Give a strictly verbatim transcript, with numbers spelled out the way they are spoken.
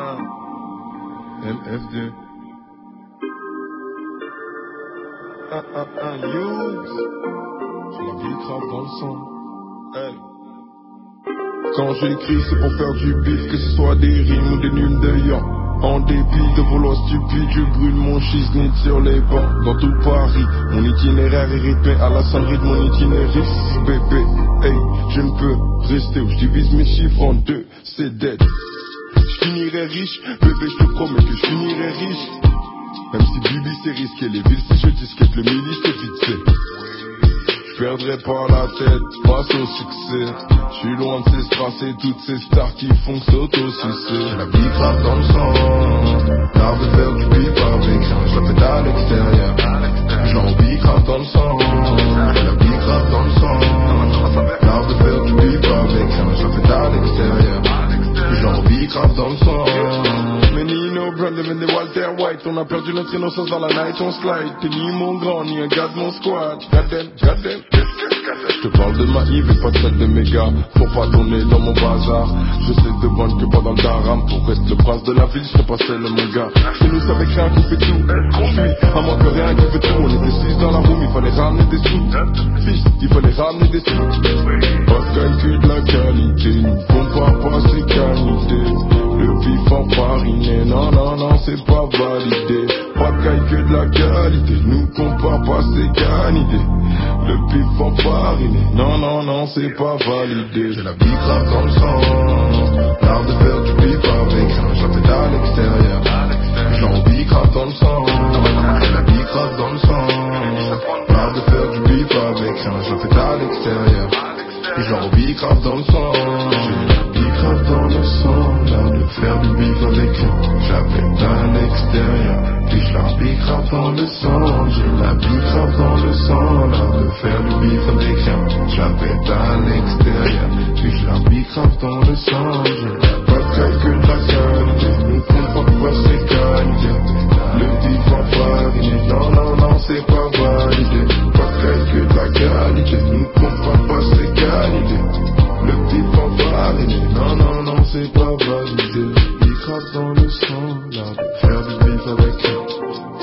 Ah, L F D. Ah, ah, ah, Hughes. J'ai la vie grave dans le sang. Hey. Quand j'écris, c'est pour faire du bif, que ce soit des rimes ou des nuls de yan. En dépit de vos lois stupides, je brûle mon schisme sur les bancs. Dans tout Paris, mon itinéraire est rythmé à la sonnerie de mon itinéris. Bébé, hey, je ne peux rester où je divise mes chiffres en deux, c'est dead. Je finirai riche, bébé, je te promets que je finirai riche. Même si Bibi c'est risqué, les villes si je disquette, le mili c'est vite fait. Je perdrai pas la tête face au succès. Je suis loin de ces strass et toutes ces stars qui font s'auto-sucer. J'ai la vie grave dans le sang, l'art de faire du bif avec rien, je la fais à l'extérieur. J'ai envie grave dans le sang, j'ai la vie grave dans le sang, l'art de faire du bif avec rien, je la fais à l'extérieur. J'ai envie grave dans le sang. Mais Nino Brown devient des Walter White. On a perdu notre innocence dans la night, on slide. T'es ni mon grand, ni un gars de mon squad. God damn, god damn. Je te parle de ma Yves et pas de celle de mes gars. Faut pas donner dans mon bazar. Je sais de bonne que pendant le daram, pour rester le prince de la ville, je serais pas seul mon gars. Chez nous c'est avec rien qui fait tout. Conduit, à moins que rien qui fait tout. On était six dans la room, il fallait ramener des sous. Fils, il fallait ramener des sous. Pas de calcul de la qualité, nous compare pas ses qualités. Le pif en fariné, non non non c'est pas validé. Pas de calcul de la qualité, nous compare pas ses qualités. Le pif en fariné, non non non c'est pas validé. J'ai la vie grave dans le sang, l'art de faire du pif avec rien, je la fais à l'extérieur. J'ai envie grave dans le sang, j'ai la vie grave dans le sang, l'art de faire du pif avec rien, je la fais à l'extérieur. J'ai envie grave dans le sang, j'ai la vie grave dans le sang, l'art de faire du bif avec rien, je la fais à l'extérieur. Puis je la vie grave dans le sang, j'ai la vie grave dans le sang, l'art de faire du bif avec rien, je la fais à l'extérieur. Puis je la vie grave dans le sang, j'ai pas de calcul de la qualité, nous comprends pas ses qualités. Le bif en fariné, non non non c'est pas validé. Pas de calcul de la qualité, nous comprends pas ses qualités. Le bif en fariné, non non non c'est pas validé. Il grave dans le sang, l'art de faire du bif avec rien.